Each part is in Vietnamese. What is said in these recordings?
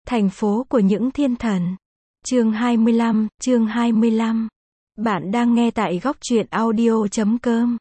Thành phố của những thiên thần. Chương 25. Bạn đang nghe tại góc truyện audio.com.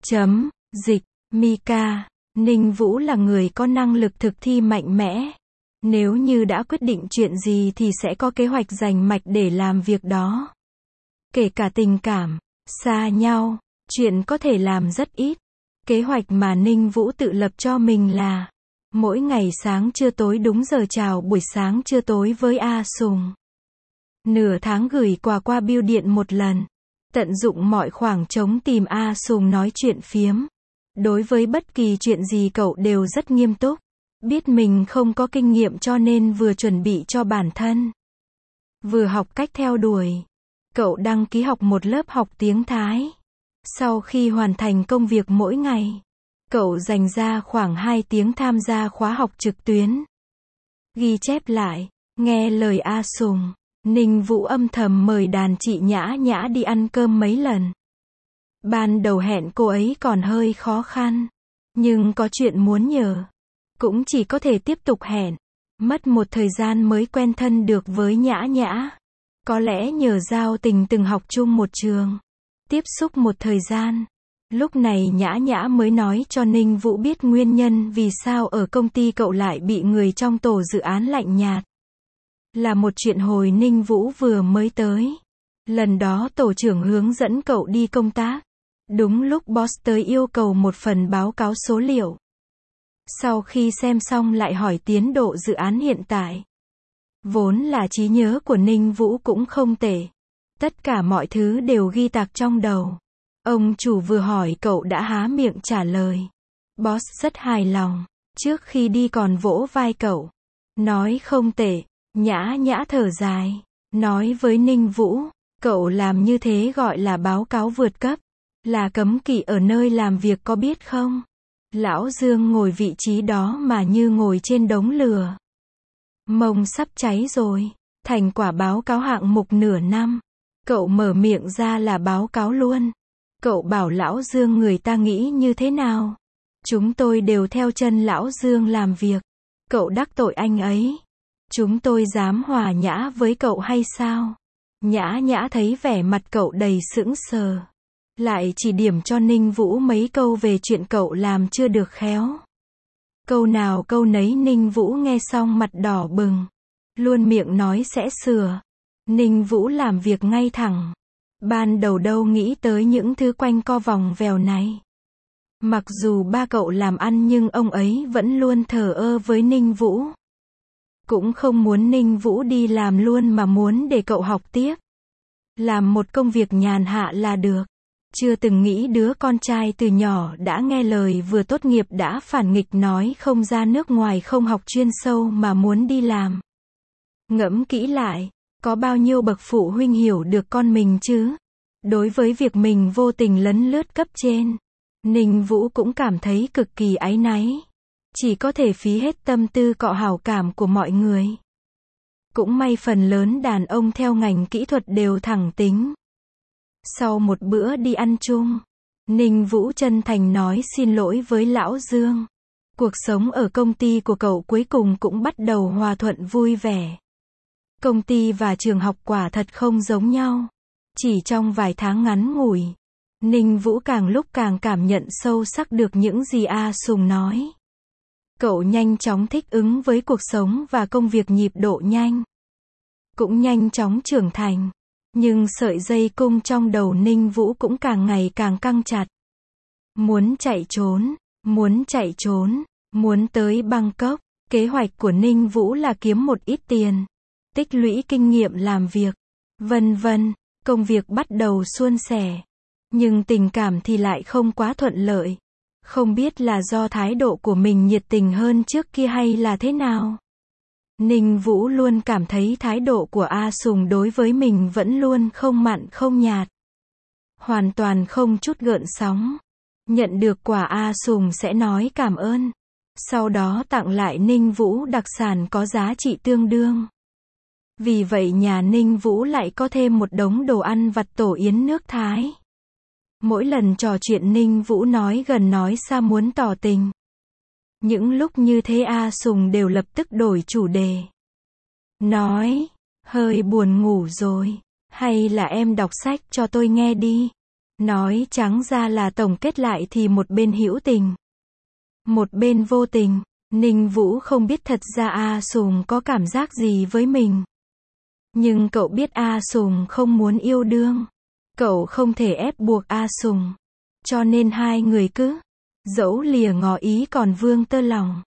Dịch. Mika. Ninh Vũ là người có năng lực thực thi mạnh mẽ. Nếu như đã quyết định chuyện gì thì sẽ có kế hoạch rành mạch để làm việc đó. Kể cả tình cảm, xa nhau, chuyện có thể làm rất ít. Kế hoạch mà Ninh Vũ tự lập cho mình là mỗi ngày sáng trưa tối đúng giờ chào buổi sáng trưa tối với A Sùng. Nửa tháng gửi quà qua bưu điện một lần. Tận dụng mọi khoảng trống tìm A Sùng nói chuyện phiếm. Đối với bất kỳ chuyện gì cậu đều rất nghiêm túc. Biết mình không có kinh nghiệm cho nên vừa chuẩn bị cho bản thân, vừa học cách theo đuổi. Cậu đăng ký học một lớp học tiếng Thái. Sau khi hoàn thành công việc mỗi ngày, cậu dành ra khoảng 2 tiếng tham gia khóa học trực tuyến. Ghi chép lại, nghe lời A Sùng, Ninh Vũ âm thầm mời đàn chị Nhã Nhã đi ăn cơm mấy lần. Ban đầu hẹn cô ấy còn hơi khó khăn, nhưng có chuyện muốn nhờ, cũng chỉ có thể tiếp tục hẹn. Mất một thời gian mới quen thân được với Nhã Nhã. Có lẽ nhờ giao tình từng học chung một trường, tiếp xúc một thời gian. Lúc này Nhã Nhã mới nói cho Ninh Vũ biết nguyên nhân vì sao ở công ty cậu lại bị người trong tổ dự án lạnh nhạt. Là một chuyện hồi Ninh Vũ vừa mới tới. Lần đó tổ trưởng hướng dẫn cậu đi công tác. Đúng lúc boss tới yêu cầu một phần báo cáo số liệu. Sau khi xem xong lại hỏi tiến độ dự án hiện tại. Vốn là trí nhớ của Ninh Vũ cũng không tệ. Tất cả mọi thứ đều ghi tạc trong đầu. Ông chủ vừa hỏi cậu đã há miệng trả lời. Boss rất hài lòng. Trước khi đi còn vỗ vai cậu. Nói không tệ. Nhã Nhã thở dài. Nói với Ninh Vũ. Cậu làm như thế gọi là báo cáo vượt cấp. Là cấm kỵ ở nơi làm việc có biết không? Lão Dương ngồi vị trí đó mà như ngồi trên đống lửa. Mông sắp cháy rồi. Thành quả báo cáo hạng mục nửa năm. Cậu mở miệng ra là báo cáo luôn. Cậu bảo Lão Dương người ta nghĩ như thế nào? Chúng tôi đều theo chân Lão Dương làm việc. Cậu đắc tội anh ấy. Chúng tôi dám hòa nhã với cậu hay sao? Nhã Nhã thấy vẻ mặt cậu đầy sững sờ. Lại chỉ điểm cho Ninh Vũ mấy câu về chuyện cậu làm chưa được khéo. Câu nào câu nấy Ninh Vũ nghe xong mặt đỏ bừng. Luôn miệng nói sẽ sửa. Ninh Vũ làm việc ngay thẳng. Ban đầu đâu nghĩ tới những thứ quanh co vòng vèo này. Mặc dù ba cậu làm ăn nhưng ông ấy vẫn luôn thờ ơ với Ninh Vũ. Cũng không muốn Ninh Vũ đi làm luôn mà muốn để cậu học tiếp. Làm một công việc nhàn hạ là được. Chưa từng nghĩ đứa con trai từ nhỏ đã nghe lời vừa tốt nghiệp đã phản nghịch nói không ra nước ngoài không học chuyên sâu mà muốn đi làm. Ngẫm kỹ lại, có bao nhiêu bậc phụ huynh hiểu được con mình chứ? Đối với việc mình vô tình lấn lướt cấp trên, Ninh Vũ cũng cảm thấy cực kỳ áy náy. Chỉ có thể phí hết tâm tư cọ hảo cảm của mọi người. Cũng may phần lớn đàn ông theo ngành kỹ thuật đều thẳng tính. Sau một bữa đi ăn chung, Ninh Vũ chân thành nói xin lỗi với Lão Dương. Cuộc sống ở công ty của cậu cuối cùng cũng bắt đầu hòa thuận vui vẻ. Công ty và trường học quả thật không giống nhau. Chỉ trong vài tháng ngắn ngủi, Ninh Vũ càng lúc càng cảm nhận sâu sắc được những gì A Sùng nói. Cậu nhanh chóng thích ứng với cuộc sống và công việc nhịp độ nhanh. Cũng nhanh chóng trưởng thành. Nhưng sợi dây cung trong đầu Ninh Vũ cũng càng ngày càng căng chặt. Muốn chạy trốn, muốn tới Bangkok. Kế hoạch của Ninh Vũ là kiếm một ít tiền, tích lũy kinh nghiệm làm việc, vân vân. Công việc bắt đầu suôn sẻ. Nhưng tình cảm thì lại không quá thuận lợi. Không biết là do thái độ của mình nhiệt tình hơn trước kia hay là thế nào. Ninh Vũ luôn cảm thấy thái độ của A Sùng đối với mình vẫn luôn không mặn không nhạt. Hoàn toàn không chút gợn sóng. Nhận được quà A Sùng sẽ nói cảm ơn. Sau đó tặng lại Ninh Vũ đặc sản có giá trị tương đương. Vì vậy nhà Ninh Vũ lại có thêm một đống đồ ăn vặt tổ yến nước Thái. Mỗi lần trò chuyện Ninh Vũ nói gần nói xa muốn tỏ tình. Những lúc như thế A Sùng đều lập tức đổi chủ đề. nói, hơi buồn ngủ rồi, hay là em đọc sách cho tôi nghe đi. Nói trắng ra là tổng kết lại thì một bên hữu tình, một bên vô tình. Ninh Vũ không biết thật ra A Sùng có cảm giác gì với mình. Nhưng cậu biết A Sùng không muốn yêu đương. Cậu không thể ép buộc A Sùng. Cho nên hai người cứ dẫu lìa ngỏ ý còn vương tơ lòng.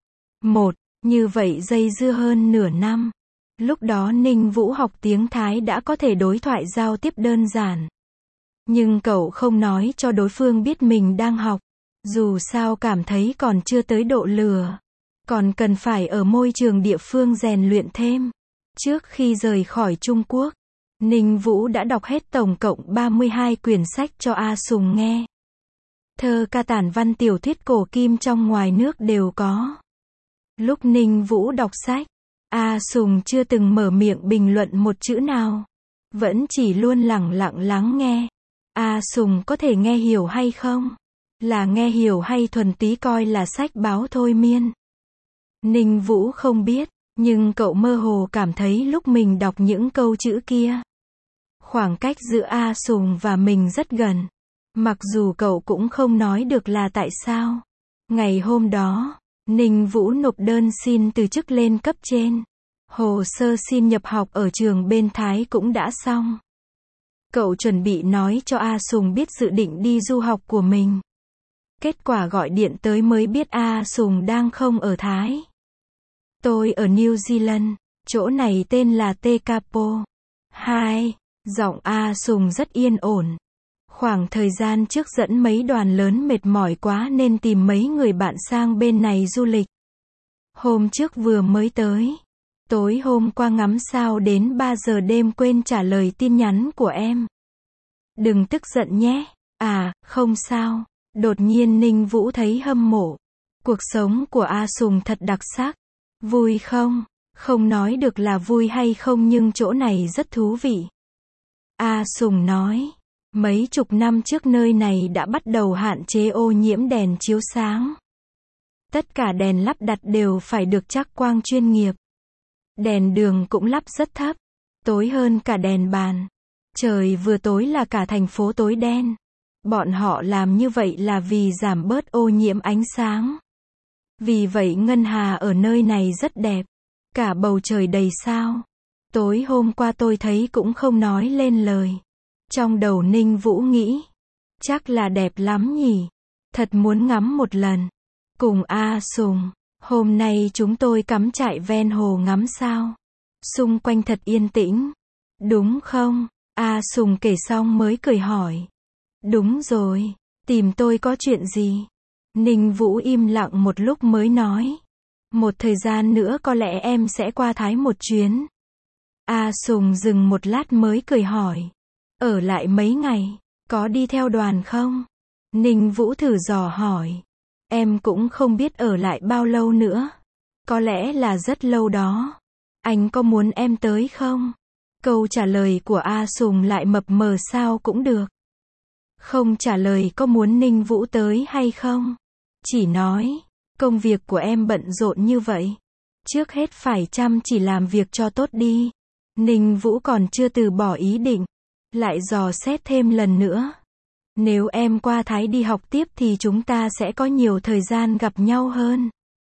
Như vậy dây dưa hơn nửa năm. Lúc đó Ninh Vũ học tiếng Thái đã có thể đối thoại giao tiếp đơn giản. Nhưng cậu không nói cho đối phương biết mình đang học. Dù sao cảm thấy còn chưa tới độ lừa. Còn cần phải ở môi trường địa phương rèn luyện thêm. Trước khi rời khỏi Trung Quốc, Ninh Vũ đã đọc hết tổng cộng 32 quyển sách cho A Sùng nghe. Thơ ca tản văn tiểu thuyết cổ kim trong ngoài nước đều có. Lúc Ninh Vũ đọc sách, A Sùng chưa từng mở miệng bình luận một chữ nào. Vẫn chỉ luôn lẳng lặng lắng nghe. A Sùng có thể nghe hiểu hay không? Là nghe hiểu hay thuần túy coi là sách báo thôi miên? Ninh Vũ không biết, nhưng cậu mơ hồ cảm thấy lúc mình đọc những câu chữ kia, khoảng cách giữa A Sùng và mình rất gần. Mặc dù cậu cũng không nói được là tại sao. Ngày hôm đó, Ninh Vũ nộp đơn xin từ chức lên cấp trên. Hồ sơ xin nhập học ở trường bên Thái cũng đã xong. Cậu chuẩn bị nói cho A Sùng biết dự định đi du học của mình. Kết quả gọi điện tới mới biết A Sùng đang không ở Thái. Tôi ở New Zealand, chỗ này tên là Tekapo. Giọng A Sùng rất yên ổn. Khoảng thời gian trước dẫn mấy đoàn lớn mệt mỏi quá nên tìm mấy người bạn sang bên này du lịch. Hôm trước vừa mới tới. Tối hôm qua ngắm sao đến 3 giờ đêm quên trả lời tin nhắn của em. Đừng tức giận nhé. À, không sao. Đột nhiên Ninh Vũ thấy hâm mộ. Cuộc sống của A Sùng thật đặc sắc. Vui không? Không nói được là vui hay không nhưng chỗ này rất thú vị. A Sùng nói. Mấy chục năm trước nơi này đã bắt đầu hạn chế ô nhiễm đèn chiếu sáng. Tất cả đèn lắp đặt đều phải được trắc quang chuyên nghiệp. Đèn đường cũng lắp rất thấp. Tối hơn cả đèn bàn. Trời vừa tối là cả thành phố tối đen. Bọn họ làm như vậy là vì giảm bớt ô nhiễm ánh sáng. Vì vậy ngân hà ở nơi này rất đẹp. Cả bầu trời đầy sao. Tối hôm qua tôi thấy cũng không nói lên lời. Trong đầu Ninh Vũ nghĩ. Chắc là đẹp lắm nhỉ. Thật muốn ngắm một lần. Cùng A Sùng. Hôm nay chúng tôi cắm trại ven hồ ngắm sao. Xung quanh thật yên tĩnh. Đúng không? A Sùng kể xong mới cười hỏi. Đúng rồi. Tìm tôi có chuyện gì? Ninh Vũ im lặng một lúc mới nói. Một thời gian nữa có lẽ em sẽ qua Thái một chuyến. A Sùng dừng một lát mới cười hỏi. Ở lại mấy ngày, có đi theo đoàn không? Ninh Vũ thử dò hỏi. Em cũng không biết ở lại bao lâu nữa. Có lẽ là rất lâu đó. Anh có muốn em tới không? Câu trả lời của A Sùng lại mập mờ sao cũng được. Không trả lời có muốn Ninh Vũ tới hay không. Chỉ nói, công việc của em bận rộn như vậy. Trước hết phải chăm chỉ làm việc cho tốt đi. Ninh Vũ còn chưa từ bỏ ý định. Lại dò xét thêm lần nữa. Nếu em qua Thái đi học tiếp thì chúng ta sẽ có nhiều thời gian gặp nhau hơn.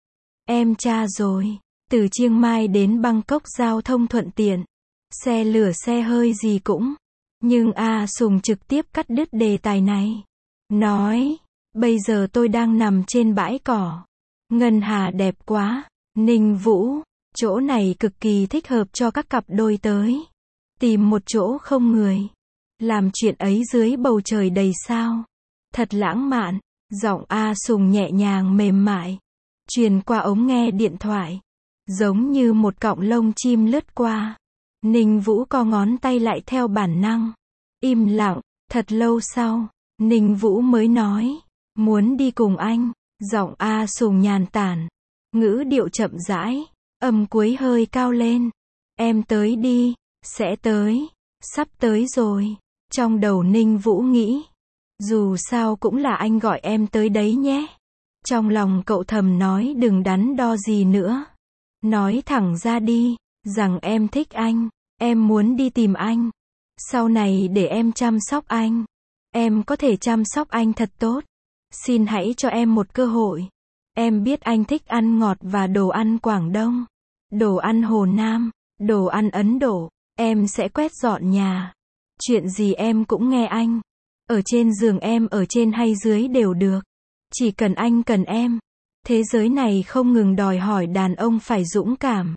Em tra rồi. Từ Chiang Mai đến Bangkok giao thông thuận tiện. Xe lửa xe hơi gì cũng. Nhưng A Sùng trực tiếp cắt đứt đề tài này. Nói, bây giờ tôi đang nằm trên bãi cỏ. Ngân hà đẹp quá. Ninh Vũ, chỗ này cực kỳ thích hợp cho các cặp đôi tới. Tìm một chỗ không người. Làm chuyện ấy dưới bầu trời đầy sao. Thật lãng mạn. Giọng A Sùng nhẹ nhàng mềm mại. Truyền qua ống nghe điện thoại. Giống như một cọng lông chim lướt qua. Ninh Vũ co ngón tay lại theo bản năng. Im lặng. Thật lâu sau, Ninh Vũ mới nói. Muốn đi cùng anh. Giọng A Sùng nhàn tản. Ngữ điệu chậm rãi. Âm cuối hơi cao lên. Em tới đi. Sẽ tới. Sắp tới rồi. Trong đầu Ninh Vũ nghĩ. Dù sao cũng là anh gọi em tới đấy nhé. Trong lòng cậu thầm nói đừng đắn đo gì nữa. Nói thẳng ra đi. rằng em thích anh, em muốn đi tìm anh. Sau này để em chăm sóc anh. Em có thể chăm sóc anh thật tốt. Xin hãy cho em một cơ hội. Em biết anh thích ăn ngọt và đồ ăn Quảng Đông, đồ ăn Hồ Nam, đồ ăn Ấn Độ. Em sẽ quét dọn nhà. Chuyện gì em cũng nghe anh. Ở trên giường em ở trên hay dưới đều được. Chỉ cần anh cần em. Thế giới này không ngừng đòi hỏi đàn ông phải dũng cảm.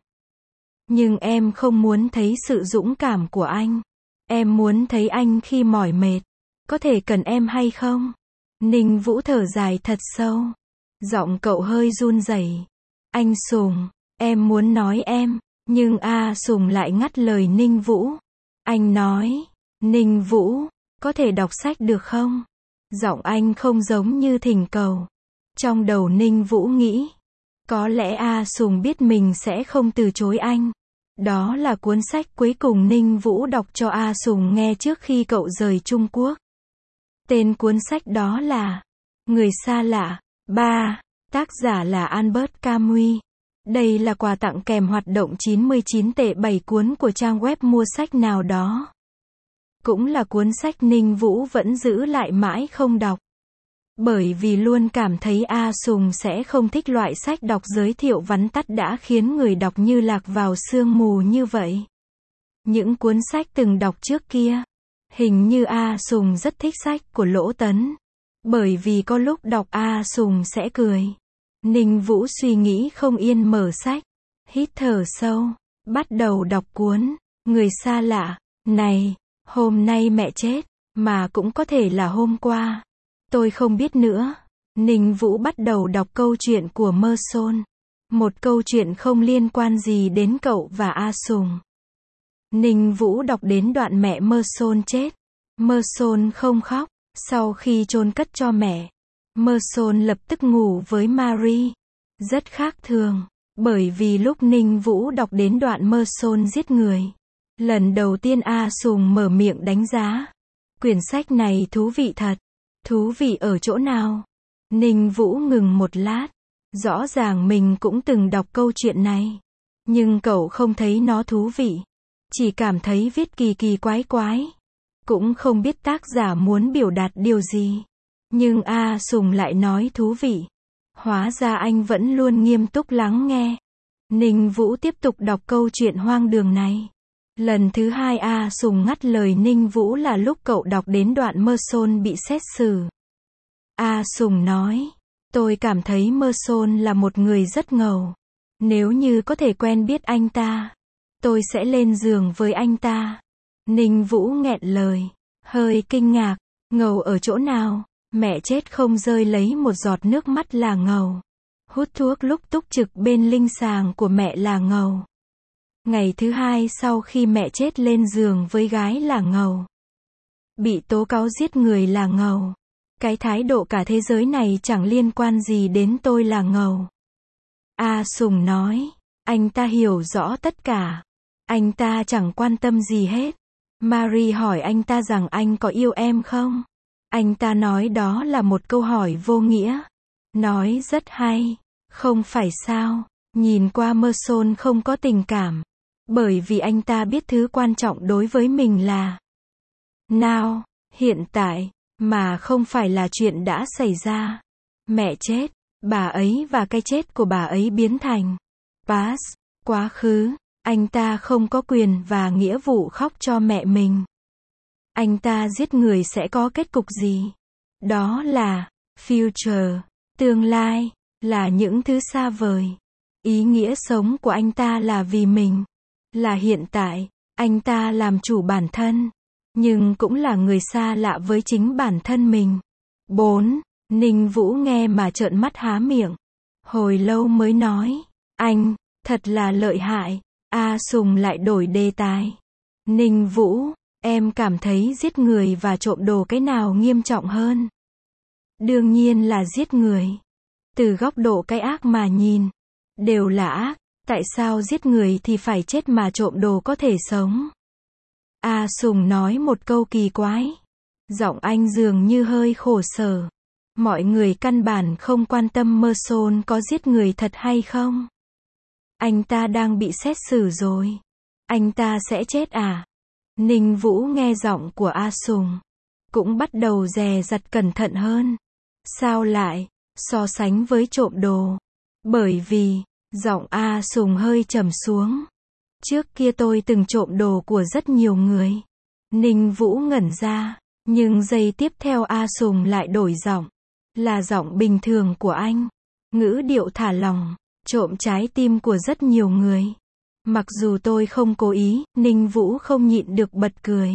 Nhưng em không muốn thấy sự dũng cảm của anh. Em muốn thấy anh khi mỏi mệt. Có thể cần em hay không? Ninh Vũ thở dài thật sâu. Giọng cậu hơi run rẩy. Anh Sùng, em muốn nói em, nhưng A Sùng lại ngắt lời Ninh Vũ. Anh nói, Ninh Vũ, có thể đọc sách được không? Giọng anh không giống như thỉnh cầu. Trong đầu Ninh Vũ nghĩ, có lẽ A Sùng biết mình sẽ không từ chối anh. Đó là cuốn sách cuối cùng Ninh Vũ đọc cho A Sùng nghe trước khi cậu rời Trung Quốc. Tên cuốn sách đó là Người xa lạ. 3. Tác giả là Albert Camus. Đây là quà tặng kèm hoạt động 99 tệ 7 cuốn của trang web mua sách nào đó. Cũng là cuốn sách Ninh Vũ vẫn giữ lại mãi không đọc. Bởi vì luôn cảm thấy A Sùng sẽ không thích loại sách đọc giới thiệu vắn tắt đã khiến người đọc như lạc vào sương mù như vậy. Những cuốn sách từng đọc trước kia. Hình như A Sùng rất thích sách của Lỗ Tấn. Bởi vì có lúc đọc A Sùng sẽ cười. Ninh Vũ suy nghĩ không yên mở sách. Hít thở sâu. Bắt đầu đọc cuốn Người xa lạ. Này, hôm nay mẹ chết. Mà cũng có thể là hôm qua. Tôi không biết nữa. Ninh Vũ bắt đầu đọc câu chuyện của Mơ Sôn. Một câu chuyện không liên quan gì đến cậu và A Sùng. Ninh Vũ đọc đến đoạn mẹ Mơ Sôn chết. Mơ Sôn không khóc. Sau khi chôn cất cho mẹ, Mơ Sôn lập tức ngủ với Marie. Rất khác thường. Bởi vì lúc Ninh Vũ đọc đến đoạn Mơ Sôn giết người, lần đầu tiên A Sùng mở miệng đánh giá. Quyển sách này thú vị thật. Thú vị ở chỗ nào? Ninh Vũ ngừng một lát. Rõ ràng mình cũng từng đọc câu chuyện này. Nhưng cậu không thấy nó thú vị. Chỉ cảm thấy viết kỳ kỳ quái quái. Cũng không biết tác giả muốn biểu đạt điều gì. Nhưng A Sùng lại nói thú vị. Hóa ra anh vẫn luôn nghiêm túc lắng nghe. Ninh Vũ tiếp tục đọc câu chuyện hoang đường này. Lần thứ hai A Sùng ngắt lời Ninh Vũ là lúc cậu đọc đến đoạn Mơ Sôn bị xét xử. A Sùng nói, tôi cảm thấy Mơ Sôn là một người rất ngầu. Nếu như có thể quen biết anh ta, tôi sẽ lên giường với anh ta. Ninh Vũ nghẹn lời, hơi kinh ngạc, ngầu ở chỗ nào? Mẹ chết không rơi lấy một giọt nước mắt là ngầu. Hút thuốc lúc túc trực bên linh sàng của mẹ là ngầu. Ngày thứ hai sau khi mẹ chết lên giường với gái là ngầu. Bị tố cáo giết người là ngầu. Cái thái độ cả thế giới này chẳng liên quan gì đến tôi là ngầu. A Sùng nói, anh ta hiểu rõ tất cả. Anh ta chẳng quan tâm gì hết. Marie hỏi anh ta rằng anh có yêu em không? Anh ta nói đó là một câu hỏi vô nghĩa. Nói rất hay. Không phải sao? Nhìn qua Mơ Sôn không có tình cảm. Bởi vì anh ta biết thứ quan trọng đối với mình là now, hiện tại, mà không phải là chuyện đã xảy ra. Mẹ chết, bà ấy và cái chết của bà ấy biến thành past, quá khứ. Anh ta không có quyền và nghĩa vụ khóc cho mẹ mình. Anh ta giết người sẽ có kết cục gì? Đó là future, tương lai, là những thứ xa vời. Ý nghĩa sống của anh ta là vì mình. Là hiện tại, anh ta làm chủ bản thân. Nhưng cũng là người xa lạ với chính bản thân mình. 4. Ninh Vũ nghe mà trợn mắt há miệng. Hồi lâu mới nói. Anh, thật là lợi hại. A Sùng lại đổi đề tài. Ninh Vũ, em cảm thấy giết người và trộm đồ cái nào nghiêm trọng hơn? Đương nhiên là giết người. Từ góc độ cái ác mà nhìn, đều là ác. Tại sao giết người thì phải chết mà trộm đồ có thể sống? A Sùng nói một câu kỳ quái. Giọng anh dường như hơi khổ sở. Mọi người căn bản không quan tâm Mơ Sôn có giết người thật hay không. Anh ta đang bị xét xử rồi. Anh ta sẽ chết à? Ninh Vũ nghe giọng của A Sùng, cũng bắt đầu dè dặt cẩn thận hơn. Sao lại so sánh với trộm đồ? Bởi vì giọng A Sùng hơi trầm xuống. Trước kia tôi từng trộm đồ của rất nhiều người. Ninh Vũ ngẩn ra, nhưng giây tiếp theo A Sùng lại đổi giọng. Là giọng bình thường của anh. Ngữ điệu thả lỏng, trộm trái tim của rất nhiều người. Mặc dù tôi không cố ý, Ninh Vũ không nhịn được bật cười.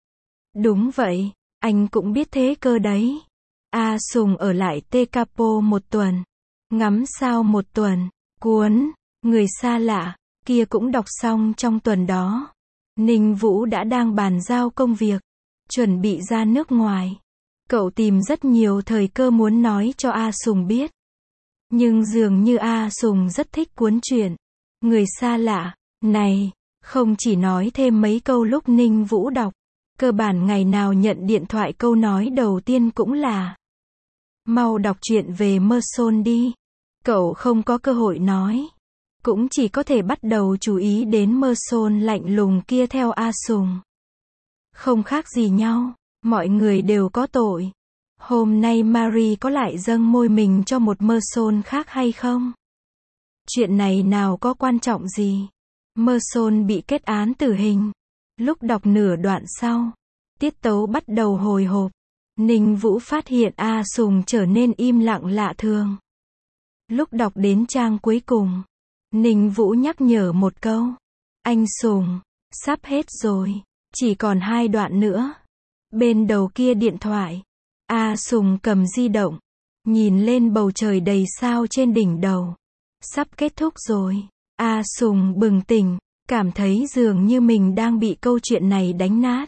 Đúng vậy, anh cũng biết thế cơ đấy. A Sùng ở lại Tekapo một tuần. Ngắm sao một tuần. Cuốn Người xa lạ kia cũng đọc xong trong tuần đó. Ninh Vũ đã đang bàn giao công việc, chuẩn bị ra nước ngoài. Cậu tìm rất nhiều thời cơ muốn nói cho A Sùng biết. Nhưng dường như A Sùng rất thích cuốn truyện Người xa lạ này, không chỉ nói thêm mấy câu lúc Ninh Vũ đọc. Cơ bản ngày nào nhận điện thoại câu nói đầu tiên cũng là: mau đọc truyện về Merson đi. Cậu không có cơ hội nói. Cũng chỉ có thể bắt đầu chú ý đến Merson lạnh lùng kia theo A Sùng. Không khác gì nhau, mọi người đều có tội. Hôm nay Marie có lại dâng môi mình cho một Merson khác hay không? Chuyện này nào có quan trọng gì. Merson bị kết án tử hình. Lúc đọc nửa đoạn sau, tiết tấu bắt đầu hồi hộp. Ninh Vũ phát hiện A Sùng trở nên im lặng lạ thường. Lúc đọc đến trang cuối cùng, Ninh Vũ nhắc nhở một câu. Anh Sùng, sắp hết rồi, chỉ còn 2 đoạn nữa. Bên đầu kia điện thoại, A Sùng cầm di động, nhìn lên bầu trời đầy sao trên đỉnh đầu. Sắp kết thúc rồi. A Sùng bừng tỉnh, cảm thấy dường như mình đang bị câu chuyện này đánh nát.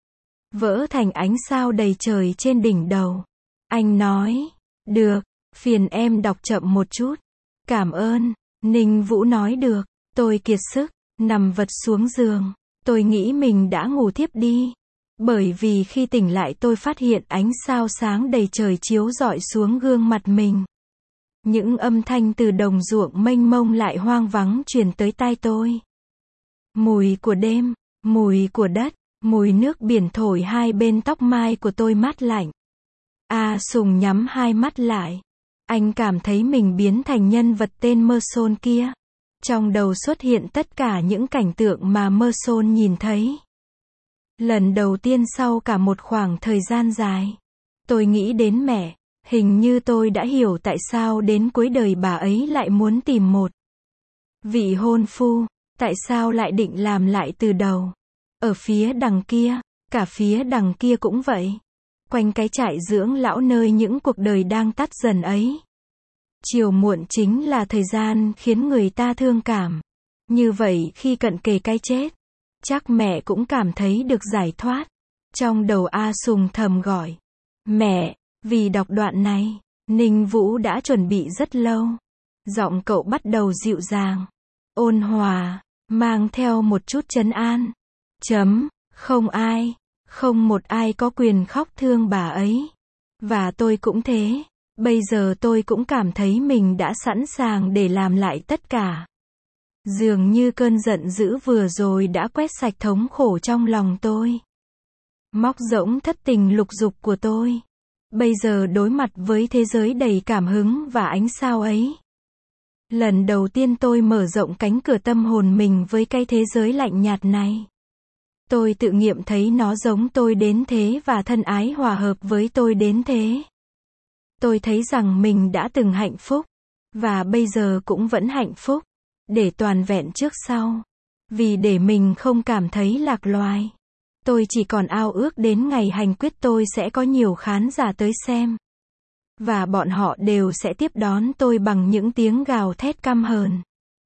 Vỡ thành ánh sao đầy trời trên đỉnh đầu. Anh nói, được, phiền em đọc chậm một chút. Cảm ơn. Ninh Vũ nói được. Tôi kiệt sức, nằm vật xuống giường. Tôi nghĩ mình đã ngủ thiếp đi. Bởi vì khi tỉnh lại tôi phát hiện ánh sao sáng đầy trời chiếu rọi xuống gương mặt mình. Những âm thanh từ đồng ruộng mênh mông lại hoang vắng truyền tới tai tôi. Mùi của đêm, mùi của đất, mùi nước biển thổi hai bên tóc mai của tôi mát lạnh. A Sùng nhắm hai mắt lại. Anh cảm thấy mình biến thành nhân vật tên Merson kia. Trong đầu xuất hiện tất cả những cảnh tượng mà Merson nhìn thấy. Lần đầu tiên sau cả một khoảng thời gian dài, tôi nghĩ đến mẹ. Hình như tôi đã hiểu tại sao đến cuối đời bà ấy lại muốn tìm một vị hôn phu. Tại sao lại định làm lại từ đầu. Ở phía đằng kia, cả phía đằng kia cũng vậy. Quanh cái trại dưỡng lão nơi những cuộc đời đang tắt dần ấy. Chiều muộn chính là thời gian khiến người ta thương cảm. Như vậy khi cận kề cái chết, chắc mẹ cũng cảm thấy được giải thoát. Trong đầu A Sùng thầm gọi. Mẹ, vì đọc đoạn này, Ninh Vũ đã chuẩn bị rất lâu. Giọng cậu bắt đầu dịu dàng, ôn hòa, mang theo một chút trấn an. Không ai, không một ai có quyền khóc thương bà ấy. Và tôi cũng thế. Bây giờ tôi cũng cảm thấy mình đã sẵn sàng để làm lại tất cả. Dường như cơn giận dữ vừa rồi đã quét sạch thống khổ trong lòng tôi. Móc rỗng thất tình lục dục của tôi. Bây giờ đối mặt với thế giới đầy cảm hứng và ánh sao ấy. Lần đầu tiên tôi mở rộng cánh cửa tâm hồn mình với cái thế giới lạnh nhạt này. Tôi tự nghiệm thấy nó giống tôi đến thế và thân ái hòa hợp với tôi đến thế. Tôi thấy rằng mình đã từng hạnh phúc. Và bây giờ cũng vẫn hạnh phúc. Để toàn vẹn trước sau. Vì để mình không cảm thấy lạc loài. Tôi chỉ còn ao ước đến ngày hành quyết tôi sẽ có nhiều khán giả tới xem. Và bọn họ đều sẽ tiếp đón tôi bằng những tiếng gào thét căm hờn.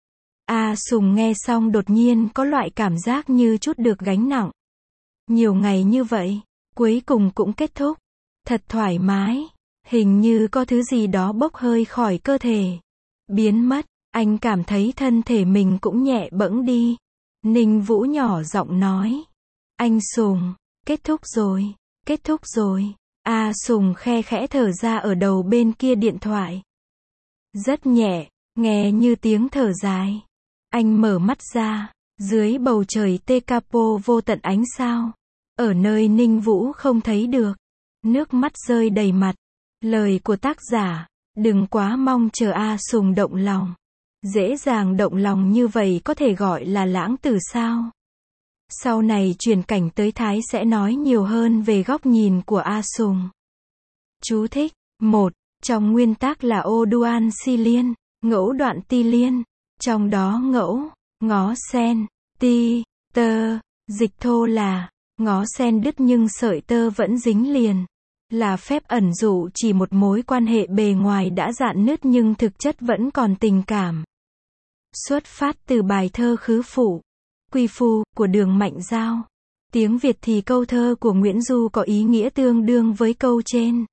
A Sùng nghe xong đột nhiên có loại cảm giác như trút được gánh nặng. Nhiều ngày như vậy, cuối cùng cũng kết thúc. Thật thoải mái. Hình như có thứ gì đó bốc hơi khỏi cơ thể. Biến mất. Anh cảm thấy thân thể mình cũng nhẹ bẫng đi. Ninh Vũ nhỏ giọng nói. Anh Sùng, kết thúc rồi, kết thúc rồi. A Sùng khe khẽ thở ra ở đầu bên kia điện thoại. Rất nhẹ, nghe như tiếng thở dài. Anh mở mắt ra, dưới bầu trời Tê Capo vô tận ánh sao. Ở nơi Ninh Vũ không thấy được. Nước mắt rơi đầy mặt. Lời của tác giả, đừng quá mong chờ A Sùng động lòng. Dễ dàng động lòng như vậy có thể gọi là lãng tử sao? Sau này chuyển cảnh tới Thái sẽ nói nhiều hơn về góc nhìn của A Sùng. Chú thích. 1. Trong nguyên tác là ô đoan si liên, ngẫu đoạn ti liên. Trong đó ngẫu, ngó sen, ti, tơ, dịch thô là ngó sen đứt nhưng sợi tơ vẫn dính liền. Là phép ẩn dụ chỉ một mối quan hệ bề ngoài đã rạn nứt nhưng thực chất vẫn còn tình cảm. Xuất phát từ bài thơ Khứ Phụ, Quy Phu, của Đường Mạnh Giao. Tiếng Việt thì câu thơ của Nguyễn Du có ý nghĩa tương đương với câu trên.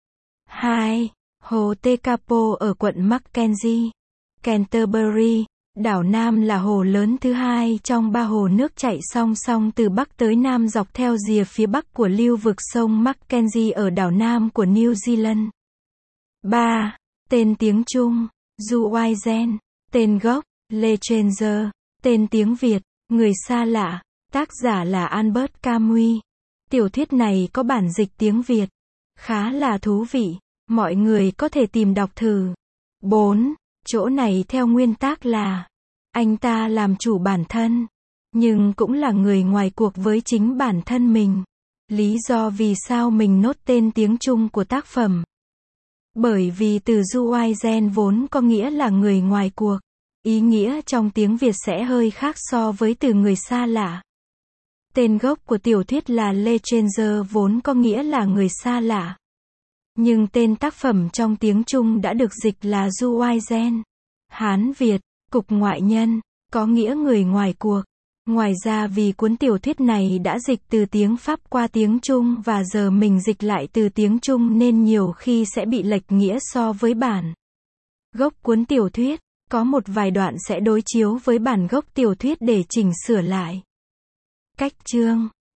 2. Hồ Tê Capo ở quận Mackenzie, Canterbury, đảo Nam là hồ lớn thứ hai trong 3 hồ nước chảy song song từ Bắc tới Nam dọc theo rìa phía Bắc của lưu vực sông Mackenzie ở đảo Nam của New Zealand. 3. Tên tiếng Trung, Zuizen. Tên gốc, Lechanger. Tên tiếng Việt, Người xa lạ. Tác giả là Albert Camus. Tiểu thuyết này có bản dịch tiếng Việt. Khá là thú vị. Mọi người có thể tìm đọc thử. 4. Chỗ này theo nguyên tác là anh ta làm chủ bản thân, nhưng cũng là người ngoài cuộc với chính bản thân mình. Lý do vì sao mình nốt tên tiếng Trung của tác phẩm? Bởi vì từ Zuizen vốn có nghĩa là người ngoài cuộc. Ý nghĩa trong tiếng Việt sẽ hơi khác so với từ người xa lạ. Tên gốc của tiểu thuyết là Lechanger vốn có nghĩa là người xa lạ. Nhưng tên tác phẩm trong tiếng Trung đã được dịch là Zuizen. Hán Việt, cục ngoại nhân, có nghĩa người ngoài cuộc. Ngoài ra vì cuốn tiểu thuyết này đã dịch từ tiếng Pháp qua tiếng Trung và giờ mình dịch lại từ tiếng Trung nên nhiều khi sẽ bị lệch nghĩa so với bản gốc cuốn tiểu thuyết. Có một vài đoạn sẽ đối chiếu với bản gốc tiểu thuyết để chỉnh sửa lại. Cách chương